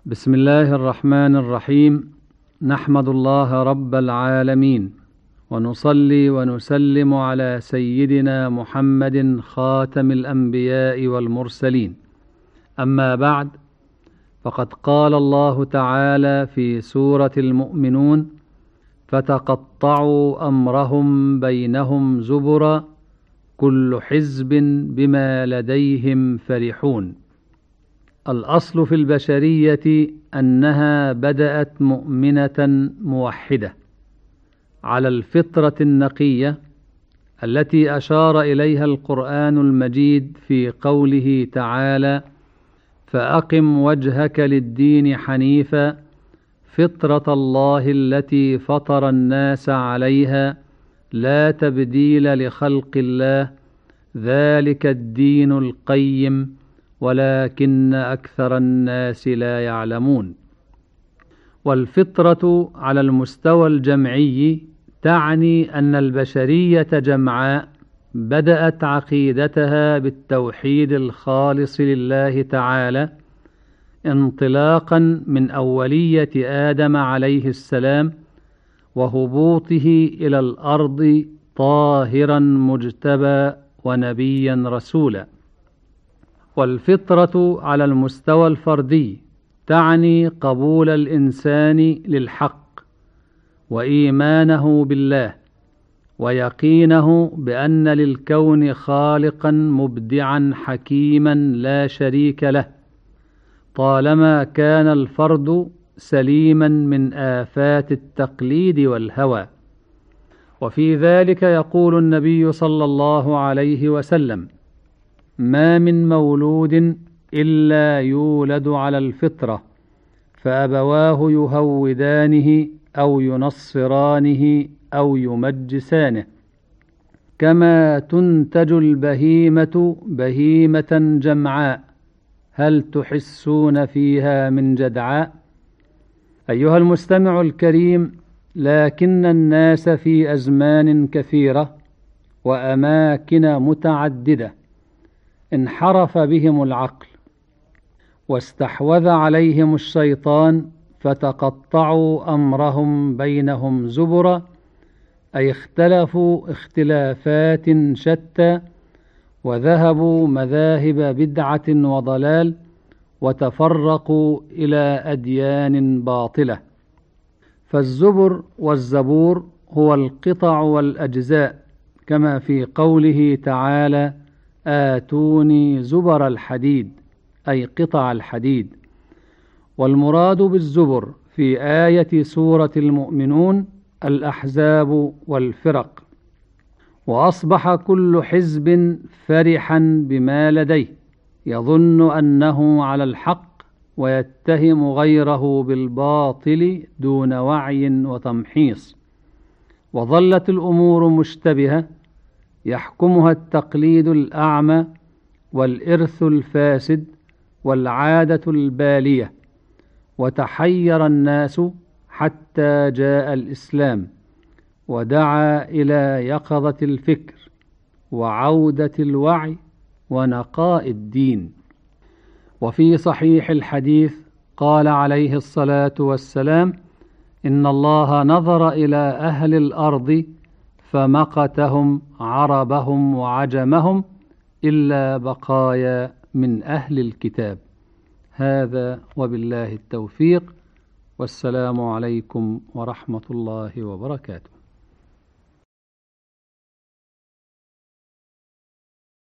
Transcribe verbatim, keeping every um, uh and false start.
بسم الله الرحمن الرحيم. نحمد الله رب العالمين، ونصلي ونسلم على سيدنا محمد خاتم الأنبياء والمرسلين. أما بعد، فقد قال الله تعالى في سورة المؤمنون: فتقطعوا أمرهم بينهم زبرا كل حزب بما لديهم فرحون. الأصل في البشرية أنها بدأت مؤمنة موحدة على الفطرة النقية التي أشار إليها القرآن المجيد في قوله تعالى: فأقم وجهك للدين حنيفا فطرة الله التي فطر الناس عليها لا تبديل لخلق الله ذلك الدين القيم ولكن أكثر الناس لا يعلمون. والفطرة على المستوى الجمعي تعني أن البشرية جمعاء بدأت عقيدتها بالتوحيد الخالص لله تعالى انطلاقا من أولية آدم عليه السلام وهبوطه إلى الأرض طاهرا مجتبى ونبيا رسولا. والفطرة على المستوى الفردي تعني قبول الإنسان للحق وإيمانه بالله ويقينه بأن للكون خالقا مبدعا حكيما لا شريك له، طالما كان الفرد سليما من آفات التقليد والهوى. وفي ذلك يقول النبي صلى الله عليه وسلم: ما من مولود إلا يولد على الفطرة فأبواه يهودانه أو ينصرانه أو يمجسانه، كما تنتج البهيمة بهيمة جمعاء هل تحسون فيها من جدعاء؟ أيها المستمع الكريم، لكن الناس في أزمان كثيرة وأماكن متعددة انحرف بهم العقل واستحوذ عليهم الشيطان فتقطعوا أمرهم بينهم زبرا، أي اختلفوا اختلافات شتى وذهبوا مذاهب بدعة وضلال وتفرقوا إلى أديان باطلة. فالزبر والزبور هو القطع والأجزاء، كما في قوله تعالى: آتوني زبر الحديد، أي قطع الحديد. والمراد بالزبر في آية سورة المؤمنون الأحزاب والفرق. وأصبح كل حزب فرحا بما لديه، يظن أنه على الحق ويتهم غيره بالباطل دون وعي وتمحيص. وظلت الأمور مشتبهة يحكمها التقليد الأعمى والإرث الفاسد والعادة البالية، وتحير الناس حتى جاء الإسلام ودعا إلى يقظة الفكر وعودة الوعي ونقاء الدين. وفي صحيح الحديث قال عليه الصلاة والسلام: إن الله نظر إلى أهل الأرض فمقتهم عربهم وعجمهم إلا بقايا من أهل الكتاب. هذا وبالله التوفيق، والسلام عليكم ورحمة الله وبركاته.